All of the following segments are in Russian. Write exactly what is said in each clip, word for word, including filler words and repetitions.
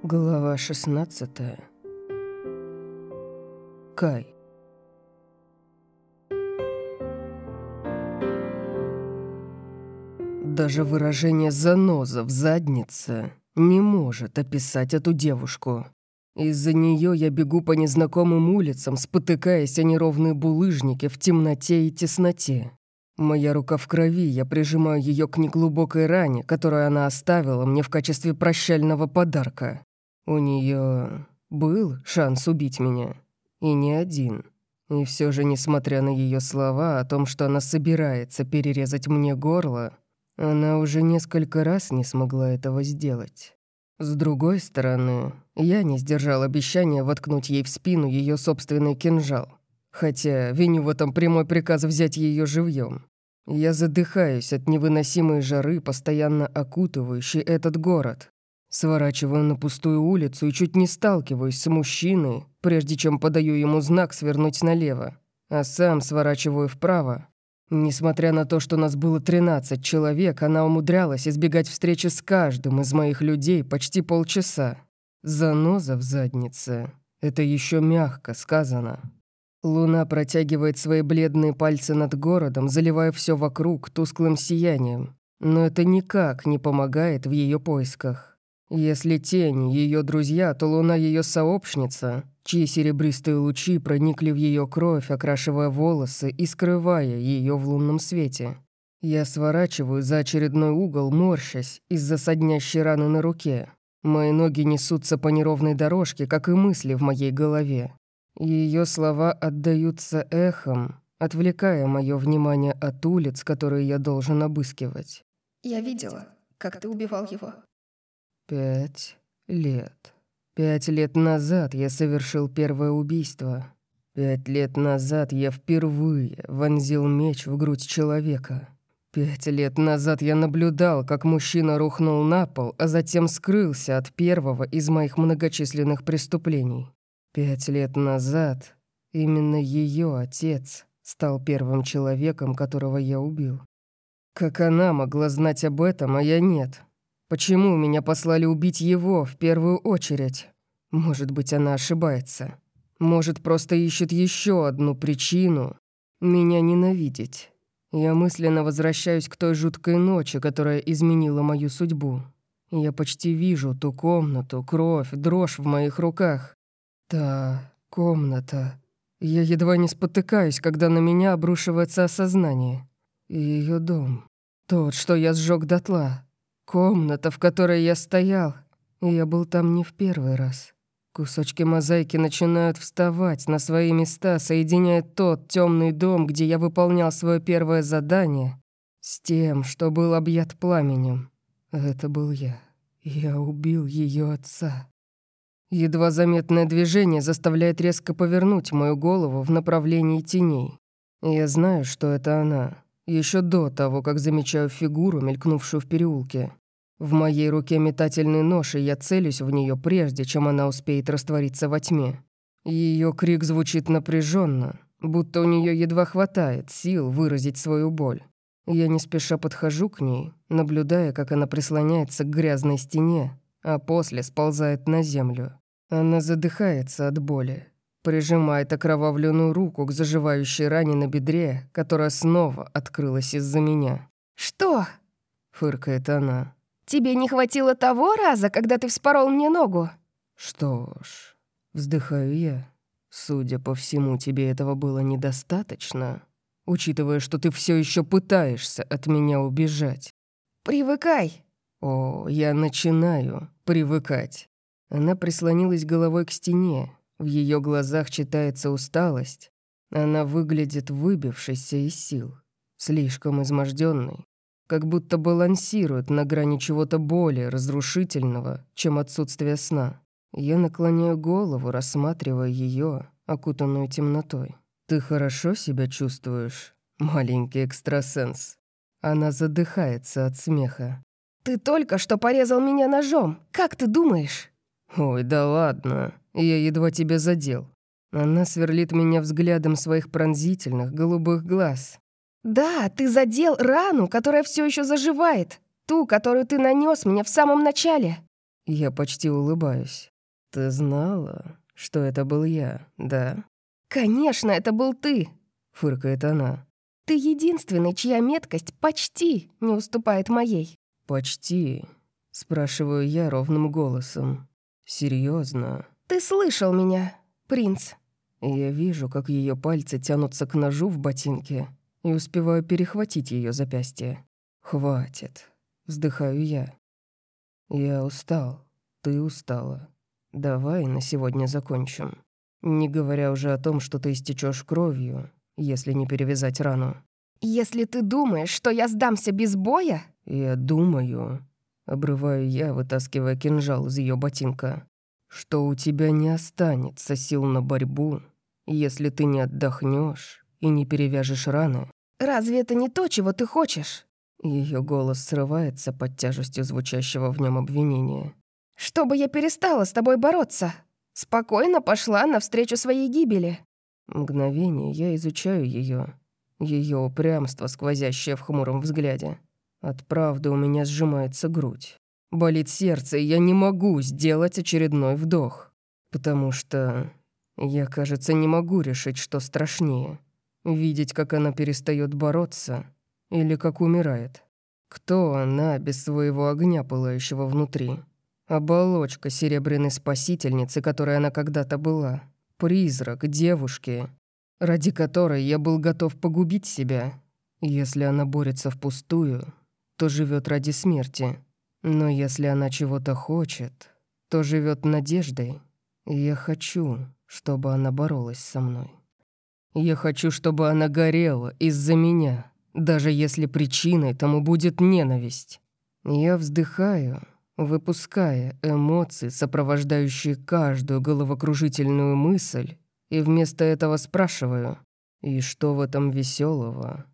Глава шестнадцатая. Кай. Даже выражение «заноза» в заднице не может описать эту девушку. Из-за нее я бегу по незнакомым улицам, спотыкаясь о неровные булыжники в темноте и тесноте. Моя рука в крови, я прижимаю ее к неглубокой ране, которую она оставила мне в качестве прощального подарка. У нее был шанс убить меня, и не один. И все же, несмотря на ее слова о том, что она собирается перерезать мне горло, она уже несколько раз не смогла этого сделать. С другой стороны, я не сдержал обещания воткнуть ей в спину ее собственный кинжал, хотя виню в этом прямой приказ взять ее живьем. Я задыхаюсь от невыносимой жары, постоянно окутывающей этот город. Сворачиваю на пустую улицу и чуть не сталкиваюсь с мужчиной, прежде чем подаю ему знак свернуть налево, а сам сворачиваю вправо. Несмотря на то, что нас было тринадцать человек, она умудрялась избегать встречи с каждым из моих людей почти полчаса. Заноза в заднице — это еще мягко сказано. Луна протягивает свои бледные пальцы над городом, заливая все вокруг тусклым сиянием, но это никак не помогает в ее поисках. Если тень — ее друзья, то луна — ее сообщница, чьи серебристые лучи проникли в ее кровь, окрашивая волосы и скрывая ее в лунном свете. Я сворачиваю за очередной угол, морщась из-за соднящей раны на руке. Мои ноги несутся по неровной дорожке, как и мысли в моей голове. Ее слова отдаются эхом, отвлекая мое внимание от улиц, которые я должен обыскивать. «Я видела, как ты убивал его». Пять лет. Пять лет назад я совершил первое убийство. Пять лет назад я впервые вонзил меч в грудь человека. Пять лет назад я наблюдал, как мужчина рухнул на пол, а затем скрылся от первого из моих многочисленных преступлений. Пять лет назад именно ее отец стал первым человеком, которого я убил. Как она могла знать об этом, а я нет? Почему меня послали убить его в первую очередь? Может быть, она ошибается. Может, просто ищет еще одну причину меня ненавидеть. Я мысленно возвращаюсь к той жуткой ночи, которая изменила мою судьбу. Я почти вижу ту комнату, кровь, дрожь в моих руках. Та комната. Я едва не спотыкаюсь, когда на меня обрушивается осознание. И ее дом. Тот, что я сжег дотла. Комната, в которой я стоял, и я был там не в первый раз. Кусочки мозаики начинают вставать на свои места, соединяя тот темный дом, где я выполнял свое первое задание, с тем, что был объят пламенем. Это был я. Я убил ее отца. Едва заметное движение заставляет резко повернуть мою голову в направлении теней. Я знаю, что это она. Еще до того, как замечаю фигуру, мелькнувшую в переулке. В моей руке метательный нож, и я целюсь в нее, прежде чем она успеет раствориться во тьме. Ее крик звучит напряженно, будто у нее едва хватает сил выразить свою боль. Я не спеша подхожу к ней, наблюдая, как она прислоняется к грязной стене, а после сползает на землю. Она задыхается от боли, прижимает окровавленную руку к заживающей ране на бедре, которая снова открылась из-за меня. «Что?» — фыркает она. «Тебе не хватило того раза, когда ты вспорол мне ногу?» «Что ж», — вздыхаю я, — «судя по всему, тебе этого было недостаточно, учитывая, что ты все еще пытаешься от меня убежать». «Привыкай». «О, я начинаю привыкать». Она прислонилась головой к стене. В ее глазах читается усталость. Она выглядит выбившейся из сил, слишком изможденной, как будто балансирует на грани чего-то более разрушительного, чем отсутствие сна. Я наклоняю голову, рассматривая ее, окутанную темнотой. «Ты хорошо себя чувствуешь, маленький экстрасенс?» Она задыхается от смеха. «Ты только что порезал меня ножом. Как ты думаешь?» «Ой, да ладно, я едва тебя задел». Она сверлит меня взглядом своих пронзительных голубых глаз. «Да, ты задел рану, которая все еще заживает. Ту, которую ты нанес мне в самом начале». Я почти улыбаюсь. «Ты знала, что это был я, да?» «Конечно, это был ты!» — фыркает она. «Ты единственный, чья меткость почти не уступает моей». «Почти?» — спрашиваю я ровным голосом. «Серьезно?» «Ты слышал меня, принц?» Я вижу, как ее пальцы тянутся к ножу в ботинке и успеваю перехватить ее запястье. «Хватит!» — вздыхаю я. «Я устал. Ты устала. Давай на сегодня закончим. Не говоря уже о том, что ты истечешь кровью, если не перевязать рану». «Если ты думаешь, что я сдамся без боя?» «Я думаю...» — обрываю я, вытаскивая кинжал из ее ботинка, «что у тебя не останется сил на борьбу, если ты не отдохнешь и не перевяжешь раны». «Разве это не то, чего ты хочешь?» Ее голос срывается под тяжестью звучащего в нем обвинения. «Чтобы я перестала с тобой бороться. Спокойно пошла навстречу своей гибели». Мгновение я изучаю ее, ее упрямство, сквозящее в хмуром взгляде. От правды у меня сжимается грудь. Болит сердце, и я не могу сделать очередной вдох. Потому что я, кажется, не могу решить, что страшнее. Видеть, как она перестает бороться, или как умирает. Кто она без своего огня, пылающего внутри? Оболочка серебряной спасительницы, которой она когда-то была. Призрак девушки, ради которой я был готов погубить себя. Если она борется впустую, то живет ради смерти. Но если она чего-то хочет, то живет надеждой. И я хочу, чтобы она боролась со мной. Я хочу, чтобы она горела из-за меня, даже если причиной тому будет ненависть. Я вздыхаю, выпуская эмоции, сопровождающие каждую головокружительную мысль, и вместо этого спрашиваю: «И что в этом веселого?»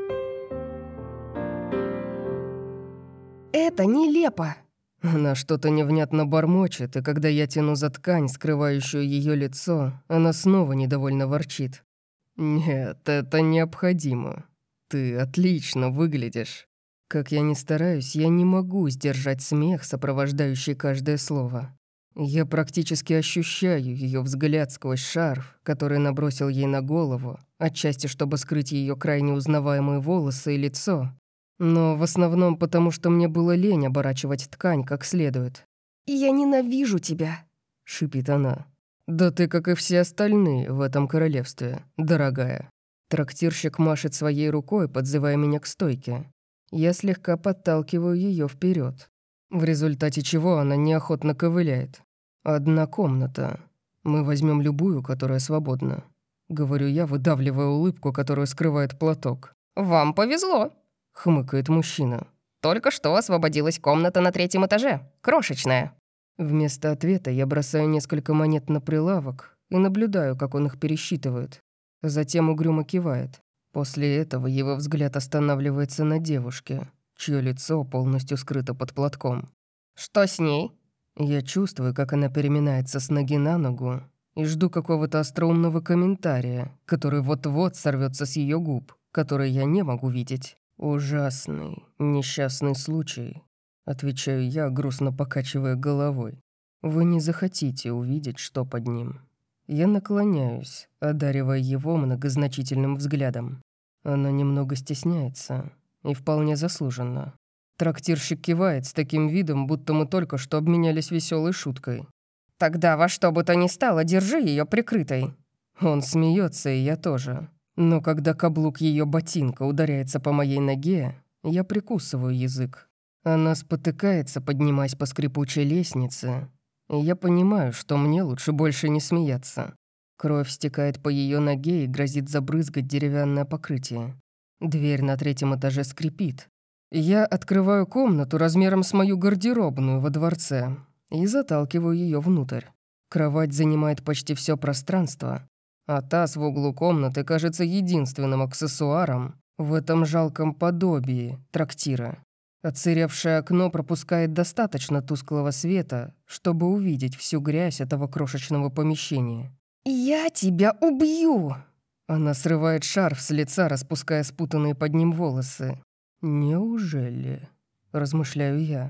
«Это нелепо!» Она что-то невнятно бормочет, и когда я тяну за ткань, скрывающую ее лицо, она снова недовольно ворчит. «Нет, это необходимо. Ты отлично выглядишь». Как я ни стараюсь, я не могу сдержать смех, сопровождающий каждое слово. Я практически ощущаю ее взгляд сквозь шарф, который набросил ей на голову, отчасти чтобы скрыть ее крайне узнаваемые волосы и лицо, но в основном потому, что мне было лень оборачивать ткань как следует. «Я ненавижу тебя», — шипит она. «Да ты, как и все остальные в этом королевстве, дорогая». Трактирщик машет своей рукой, подзывая меня к стойке. Я слегка подталкиваю ее вперед, в результате чего она неохотно ковыляет. «Одна комната. Мы возьмем любую, которая свободна», — говорю я, выдавливая улыбку, которую скрывает платок. «Вам повезло», — хмыкает мужчина. «Только что освободилась комната на третьем этаже. Крошечная». Вместо ответа я бросаю несколько монет на прилавок и наблюдаю, как он их пересчитывает. Затем угрюмо кивает. После этого его взгляд останавливается на девушке, чье лицо полностью скрыто под платком. «Что с ней?» Я чувствую, как она переминается с ноги на ногу, и жду какого-то остроумного комментария, который вот-вот сорвется с ее губ, который я не могу видеть. «Ужасный, несчастный случай», — отвечаю я, грустно покачивая головой. «Вы не захотите увидеть, что под ним». Я наклоняюсь, одаривая его многозначительным взглядом. Она немного стесняется, и вполне заслуженно. Трактирщик кивает с таким видом, будто мы только что обменялись веселой шуткой. «Тогда во что бы то ни стало, держи ее прикрытой». Он смеется, и я тоже. Но когда каблук ее ботинка ударяется по моей ноге, я прикусываю язык. Она спотыкается, поднимаясь по скрипучей лестнице, и я понимаю, что мне лучше больше не смеяться. Кровь стекает по ее ноге и грозит забрызгать деревянное покрытие. Дверь на третьем этаже скрипит. Я открываю комнату размером с мою гардеробную во дворце и заталкиваю ее внутрь. Кровать занимает почти все пространство, а таз в углу комнаты кажется единственным аксессуаром в этом жалком подобии трактира. Отсыревшее окно пропускает достаточно тусклого света, чтобы увидеть всю грязь этого крошечного помещения. «Я тебя убью!» Она срывает шарф с лица, распуская спутанные под ним волосы. «Неужели?» – размышляю я.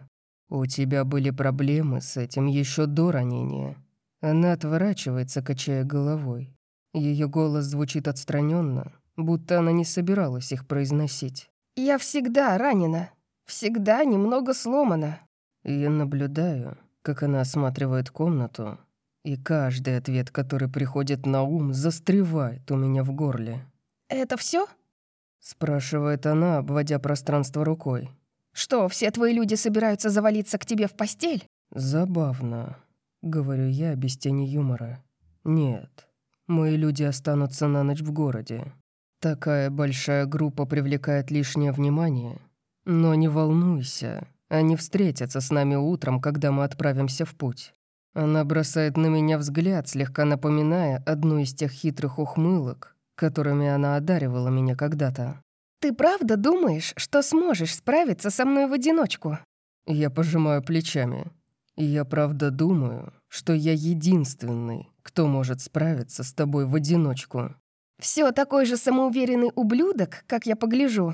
У тебя были проблемы с этим еще до ранения. Она отворачивается, качая головой. Ее голос звучит отстраненно, будто она не собиралась их произносить. Я всегда ранена. Всегда немного сломана. Я наблюдаю, как она осматривает комнату, и каждый ответ, который приходит на ум, застревает у меня в горле. Это все? Спрашивает она, обводя пространство рукой. Что, все твои люди собираются завалиться к тебе в постель? Забавно, говорю я без тени юмора. Нет, мои люди останутся на ночь в городе. Такая большая группа привлекает лишнее внимание. Но не волнуйся, они встретятся с нами утром, когда мы отправимся в путь. Она бросает на меня взгляд, слегка напоминая одну из тех хитрых ухмылок, которыми она одаривала меня когда-то. Ты правда думаешь, что сможешь справиться со мной в одиночку? Я пожимаю плечами. Я правда думаю, что я единственный, кто может справиться с тобой в одиночку. Все такой же самоуверенный ублюдок, как я погляжу.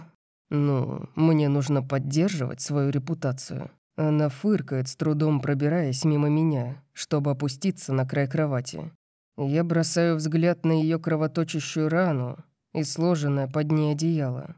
Ну, мне нужно поддерживать свою репутацию. Она фыркает, с трудом пробираясь мимо меня, чтобы опуститься на край кровати. Я бросаю взгляд на ее кровоточащую рану и сложенное под ней одеяло.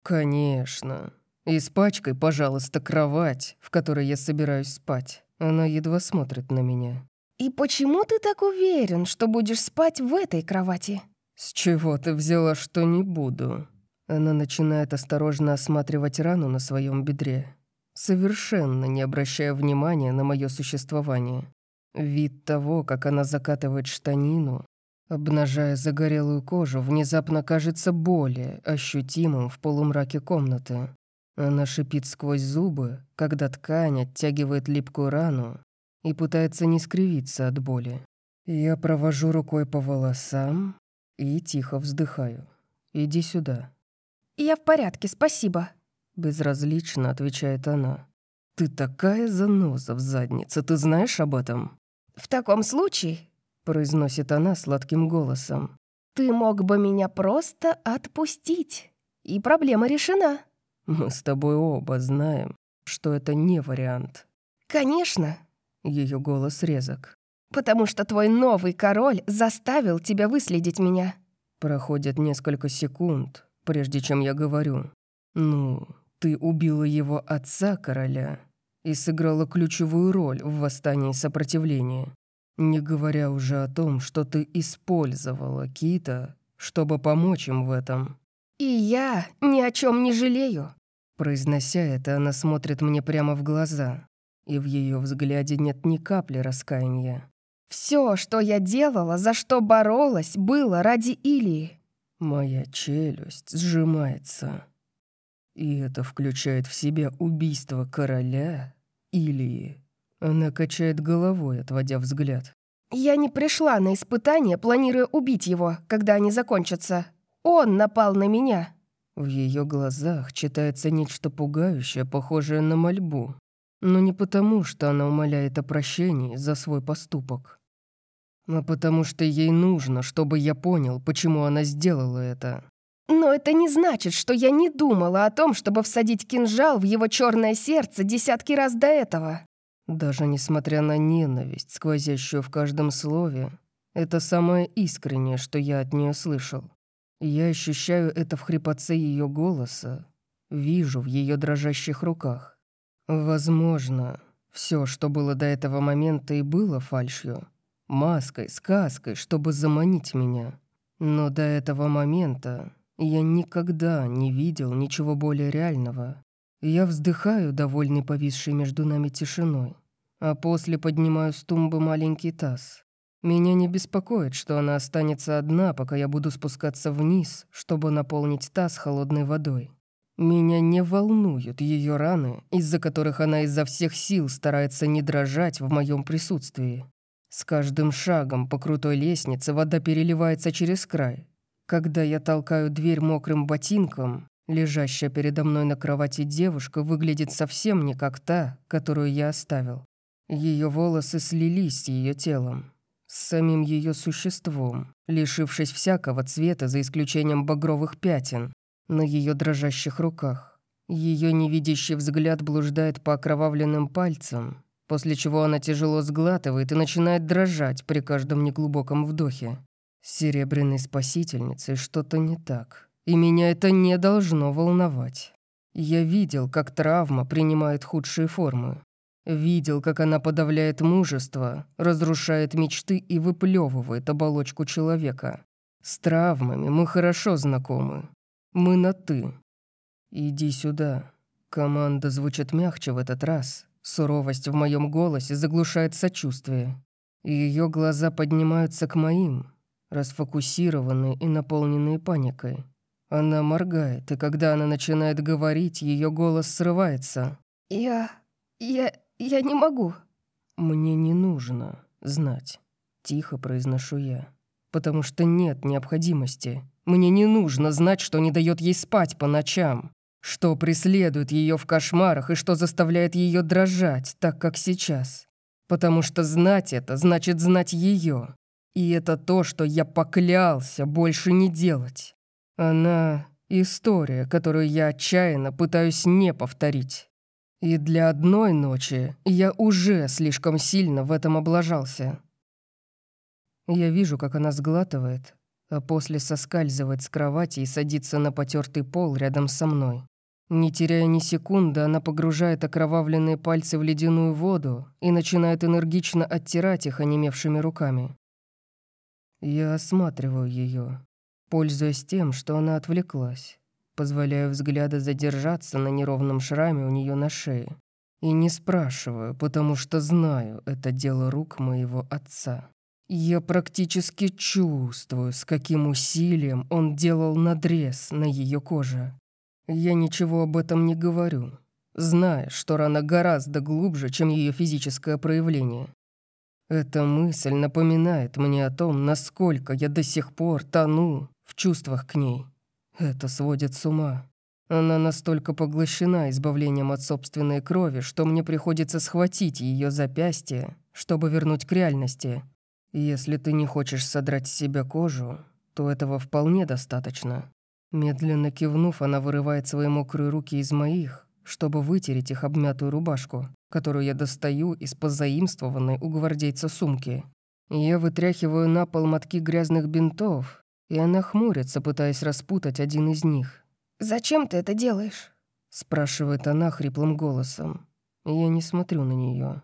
Конечно. Испачкай, пожалуйста, кровать, в которой я собираюсь спать. Она едва смотрит на меня. И почему ты так уверен, что будешь спать в этой кровати? С чего ты взяла, что не буду? Она начинает осторожно осматривать рану на своем бедре, совершенно не обращая внимания на мое существование. Вид того, как она закатывает штанину, обнажая загорелую кожу, внезапно кажется более ощутимым в полумраке комнаты. Она шипит сквозь зубы, когда ткань оттягивает липкую рану и пытается не скривиться от боли. Я провожу рукой по волосам и тихо вздыхаю. «Иди сюда». Я в порядке, спасибо. Безразлично отвечает она. «Ты такая заноза в заднице, ты знаешь об этом?» В таком случае, произносит она сладким голосом. ты мог бы меня просто отпустить, и проблема решена. Мы с тобой оба знаем, что это не вариант. Конечно, Ее голос резок. потому что твой новый король заставил тебя выследить меня. Проходит несколько секунд, прежде чем я говорю. Ну, ты убила его отца, короля, и сыграла ключевую роль в восстании сопротивления. Не говоря уже о том, что ты использовала Кита, чтобы помочь им в этом. И я ни о чем не жалею. Произнося это, она смотрит мне прямо в глаза, и в ее взгляде нет ни капли раскаяния. Все, что я делала, за что боролась, было ради Илии. Моя челюсть сжимается. И это включает в себя убийство короля Илии. Она качает головой, отводя взгляд. Я не пришла на испытание, планируя убить его, когда они закончатся. Он напал на меня. В ее глазах читается нечто пугающее, похожее на мольбу. Но не потому, что она умоляет о прощении за свой поступок, а потому что ей нужно, чтобы я понял, почему она сделала это. Но это не значит, что я не думала о том, чтобы всадить кинжал в его черное сердце десятки раз до этого. Даже несмотря на ненависть, сквозящую в каждом слове, это самое искреннее, что я от нее слышал. Я ощущаю это в хрипотце ее голоса, вижу в ее дрожащих руках. Возможно, все, что было до этого момента, и было фальшью, маской, сказкой, чтобы заманить меня. Но до этого момента я никогда не видел ничего более реального. Я вздыхаю, довольный повисшей между нами тишиной, а после поднимаю с тумбы маленький таз. Меня не беспокоит, что она останется одна, пока я буду спускаться вниз, чтобы наполнить таз холодной водой. Меня не волнуют ее раны, из-за которых она изо всех сил старается не дрожать в моем присутствии. С каждым шагом по крутой лестнице вода переливается через край. Когда я толкаю дверь мокрым ботинком, лежащая передо мной на кровати девушка выглядит совсем не как та, которую я оставил. Ее волосы слились с ее телом, с самим ее существом, лишившись всякого цвета за исключением багровых пятен на ее дрожащих руках. Ее невидящий взгляд блуждает по окровавленным пальцам, после чего она тяжело сглатывает и начинает дрожать при каждом неглубоком вдохе. С серебряной спасительницей что-то не так, и меня это не должно волновать. Я видел, как травма принимает худшие формы. Видел, как она подавляет мужество, разрушает мечты и выплевывает оболочку человека. С травмами мы хорошо знакомы. Мы на «ты». «Иди сюда». Команда звучит мягче в этот раз. Суровость в моем голосе заглушает сочувствие. Ее глаза поднимаются к моим, расфокусированные и наполненные паникой. Она моргает, и когда она начинает говорить, ее голос срывается. «Я... я... я не могу». «Мне не нужно знать», — тихо произношу я, «потому что нет необходимости. Мне не нужно знать, что не дает ей спать по ночам, что преследует ее в кошмарах и что заставляет ее дрожать, так как сейчас. Потому что знать это значит знать ее. И это то, что я поклялся больше не делать. Она — история, которую я отчаянно пытаюсь не повторить. И для одной ночи я уже слишком сильно в этом облажался». Я вижу, как она сглатывает, а после соскальзывает с кровати и садится на потертый пол рядом со мной. Не теряя ни секунды, она погружает окровавленные пальцы в ледяную воду и начинает энергично оттирать их онемевшими руками. Я осматриваю ее, пользуясь тем, что она отвлеклась, позволяю взгляду задержаться на неровном шраме у нее на шее. И не спрашиваю, потому что знаю, это дело рук моего отца. Я практически чувствую, с каким усилием он делал надрез на ее коже. Я ничего об этом не говорю, зная, что рана гораздо глубже, чем ее физическое проявление. Эта мысль напоминает мне о том, насколько я до сих пор тону в чувствах к ней. Это сводит с ума. Она настолько поглощена избавлением от собственной крови, что мне приходится схватить ее запястье, чтобы вернуть к реальности. Если ты не хочешь содрать с себя кожу, то этого вполне достаточно. Медленно кивнув, она вырывает свои мокрые руки из моих, чтобы вытереть их обмятую рубашку, которую я достаю из позаимствованной у гвардейца сумки. Я вытряхиваю на пол мотки грязных бинтов, и она хмурится, пытаясь распутать один из них. «Зачем ты это делаешь?» — спрашивает она хриплым голосом. Я не смотрю на нее.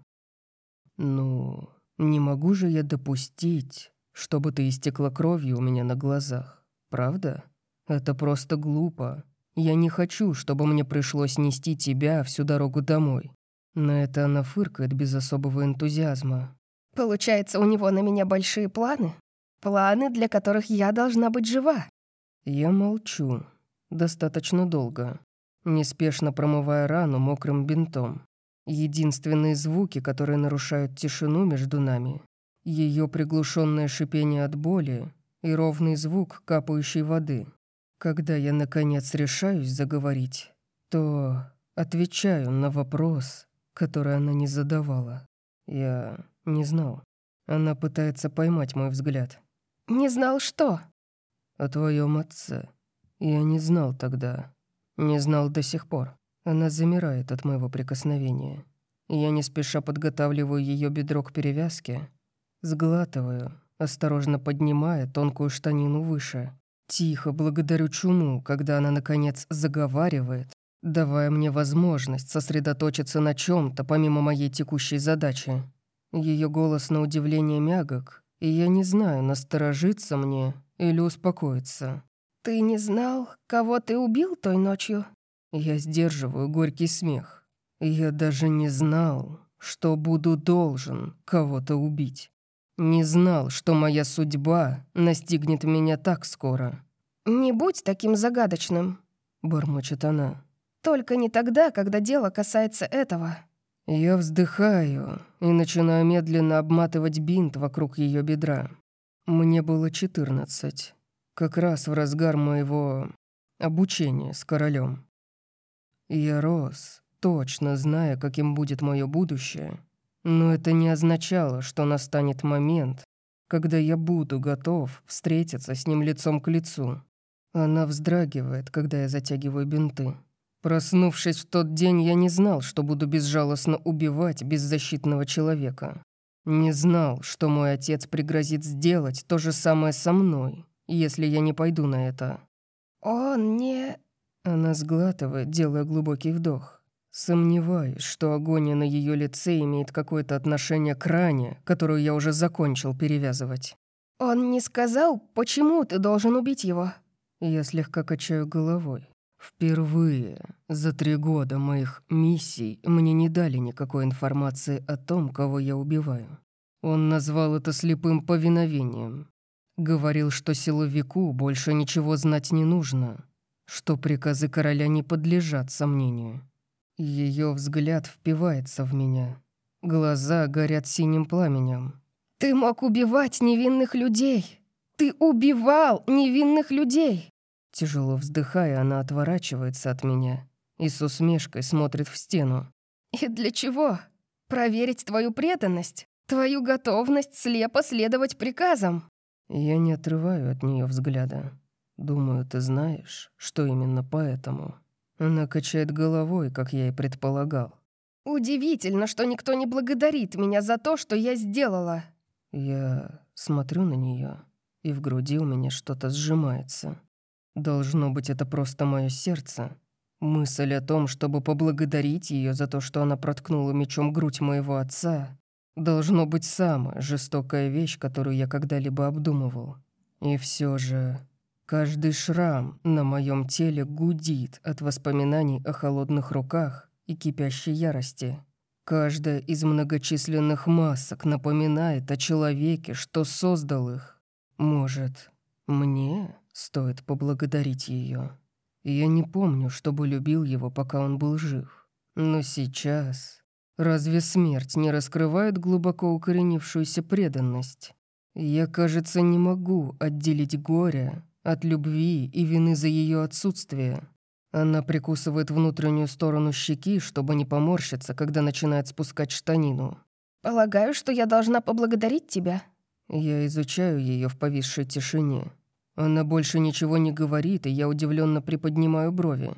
«Ну, не могу же я допустить, чтобы ты истекла кровью у меня на глазах, правда? Это просто глупо. Я не хочу, чтобы мне пришлось нести тебя всю дорогу домой». На это она фыркает без особого энтузиазма. «Получается, у него на меня большие планы? Планы, для которых я должна быть жива?» Я молчу. Достаточно долго, неспешно промывая рану мокрым бинтом. Единственные звуки, которые нарушают тишину между нами — ее приглушенное шипение от боли и ровный звук капающей воды. Когда я, наконец, решаюсь заговорить, то отвечаю на вопрос, который она не задавала. Я не знал. Она пытается поймать мой взгляд. «Не знал что?» «О твоем отце. Я не знал тогда. Не знал до сих пор». Она замирает от моего прикосновения. Я не спеша подготавливаю ее бедро к перевязке, сглатываю, осторожно поднимая тонкую штанину выше. Тихо благодарю чуму, когда она, наконец, заговаривает, давая мне возможность сосредоточиться на чем-то помимо моей текущей задачи. Ее голос на удивление мягок, и я не знаю, насторожиться мне или успокоиться. «Ты не знал, кого ты убил той ночью?» Я сдерживаю горький смех. Я даже не знал, что буду должен кого-то убить. Не знал, что моя судьба настигнет меня так скоро. «Не будь таким загадочным», — бормочет она. «Только не тогда, когда дело касается этого». Я вздыхаю и начинаю медленно обматывать бинт вокруг ее бедра. Мне было четырнадцать, как раз в разгар моего обучения с королем. Я рос, точно зная, каким будет мое будущее, но это не означало, что настанет момент, когда я буду готов встретиться с ним лицом к лицу. Она вздрагивает, когда я затягиваю бинты. Проснувшись в тот день, я не знал, что буду безжалостно убивать беззащитного человека. Не знал, что мой отец пригрозит сделать то же самое со мной, если я не пойду на это. Он не... Она сглатывает, делая глубокий вдох. Сомневаюсь, что агония на ее лице имеет какое-то отношение к ране, которую я уже закончил перевязывать. Он не сказал, почему ты должен убить его? Я слегка качаю головой. Впервые за три года моих миссий мне не дали никакой информации о том, кого я убиваю. Он назвал это слепым повиновением. Говорил, что силовику больше ничего знать не нужно, что приказы короля не подлежат сомнению. Ее взгляд впивается в меня. Глаза горят синим пламенем. Ты мог убивать невинных людей. Ты убивал невинных людей. Тяжело вздыхая, она отворачивается от меня и с усмешкой смотрит в стену. И для чего? Проверить твою преданность, твою готовность слепо следовать приказам. Я не отрываю от нее взгляда. Думаю, ты знаешь, что именно поэтому. Она качает головой, как я и предполагал. Удивительно, что никто не благодарит меня за то, что я сделала. Я смотрю на нее, и в груди у меня что-то сжимается. Должно быть, это просто мое сердце. Мысль о том, чтобы поблагодарить ее за то, что она проткнула мечом грудь моего отца, должно быть самая жестокая вещь, которую я когда-либо обдумывал. И все же каждый шрам на моем теле гудит от воспоминаний о холодных руках и кипящей ярости. Каждая из многочисленных масок напоминает о человеке, что создал их. Может, мне стоит поблагодарить ее? Я не помню, чтобы любил его, пока он был жив. Но сейчас... Разве смерть не раскрывает глубоко укоренившуюся преданность? Я, кажется, не могу отделить горе от любви и вины за ее отсутствие. Она прикусывает внутреннюю сторону щеки, чтобы не поморщиться, когда начинает спускать штанину. Полагаю, что я должна поблагодарить тебя. Я изучаю ее в повисшей тишине. Она больше ничего не говорит, и я удивленно приподнимаю брови.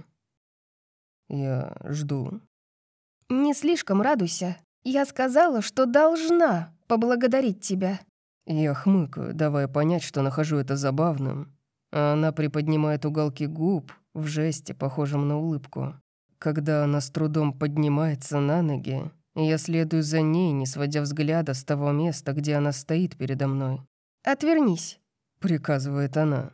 Я жду. Не слишком радуйся. Я сказала, что должна поблагодарить тебя. Я хмыкаю, давая понять, что нахожу это забавным. А она приподнимает уголки губ в жесте, похожем на улыбку. Когда она с трудом поднимается на ноги, я следую за ней, не сводя взгляда с того места, где она стоит передо мной. «Отвернись», — приказывает она.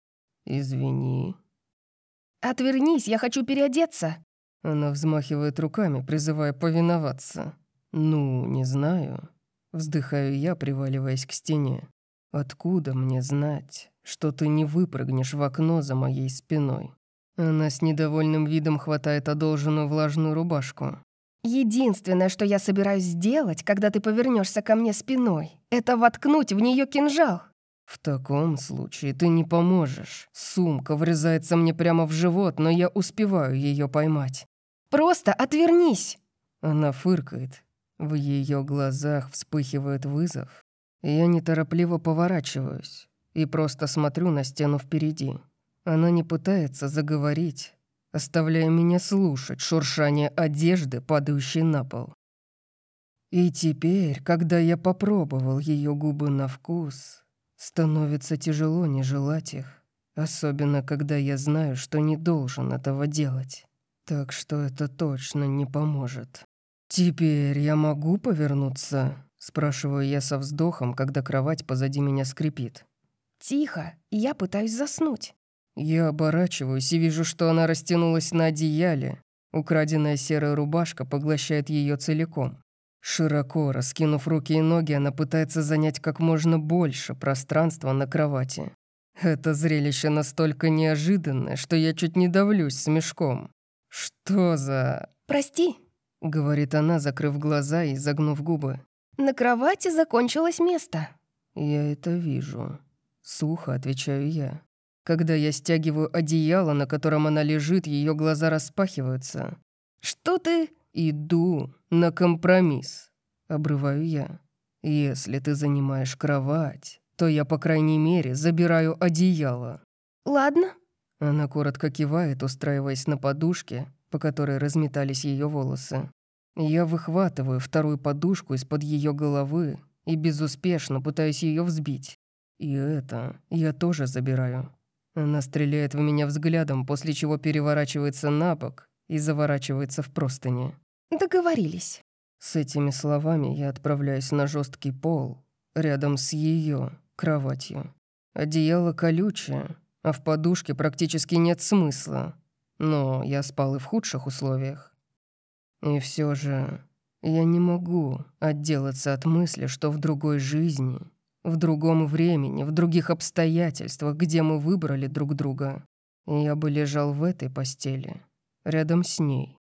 «Извини». «Отвернись, я хочу переодеться». Она взмахивает руками, призывая повиноваться. «Ну, не знаю». Вздыхаю я, приваливаясь к стене. «Откуда мне знать, что ты не выпрыгнешь в окно за моей спиной?» Она с недовольным видом хватает одолженную влажную рубашку. «Единственное, что я собираюсь сделать, когда ты повернешься ко мне спиной, это воткнуть в нее кинжал». «В таком случае ты не поможешь. Сумка врезается мне прямо в живот, но я успеваю ее поймать». «Просто отвернись!» Она фыркает. В ее глазах вспыхивает вызов. Я неторопливо поворачиваюсь и просто смотрю на стену впереди. Она не пытается заговорить, оставляя меня слушать шуршание одежды, падающей на пол. И теперь, когда я попробовал ее губы на вкус, становится тяжело не желать их, особенно когда я знаю, что не должен этого делать. Так что это точно не поможет. «Теперь я могу повернуться?» — спрашиваю я со вздохом, когда кровать позади меня скрипит. «Тихо, я пытаюсь заснуть». Я оборачиваюсь и вижу, что она растянулась на одеяле. Украденная серая рубашка поглощает ее целиком. Широко раскинув руки и ноги, она пытается занять как можно больше пространства на кровати. Это зрелище настолько неожиданное, что я чуть не давлюсь смешком. «Что за...» «Прости», — говорит она, закрыв глаза и загнув губы. «На кровати закончилось место». «Я это вижу». Сухо отвечаю я. Когда я стягиваю одеяло, на котором она лежит, ее глаза распахиваются. «Что ты...» «Иду на компромисс», — обрываю я. «Если ты занимаешь кровать, то я, по крайней мере, забираю одеяло». «Ладно». Она коротко кивает, устраиваясь на подушке, по которой разметались ее волосы. Я выхватываю вторую подушку из-под ее головы и безуспешно пытаюсь ее взбить. И это я тоже забираю. Она стреляет в меня взглядом, после чего переворачивается на бок и заворачивается в простыни. Договорились. С этими словами я отправляюсь на жесткий пол рядом с ее кроватью. Одеяло колючее, а в подушке практически нет смысла. Но я спал и в худших условиях. И все же я не могу отделаться от мысли, что в другой жизни, в другом времени, в других обстоятельствах, где мы выбрали друг друга, я бы лежал в этой постели, рядом с ней,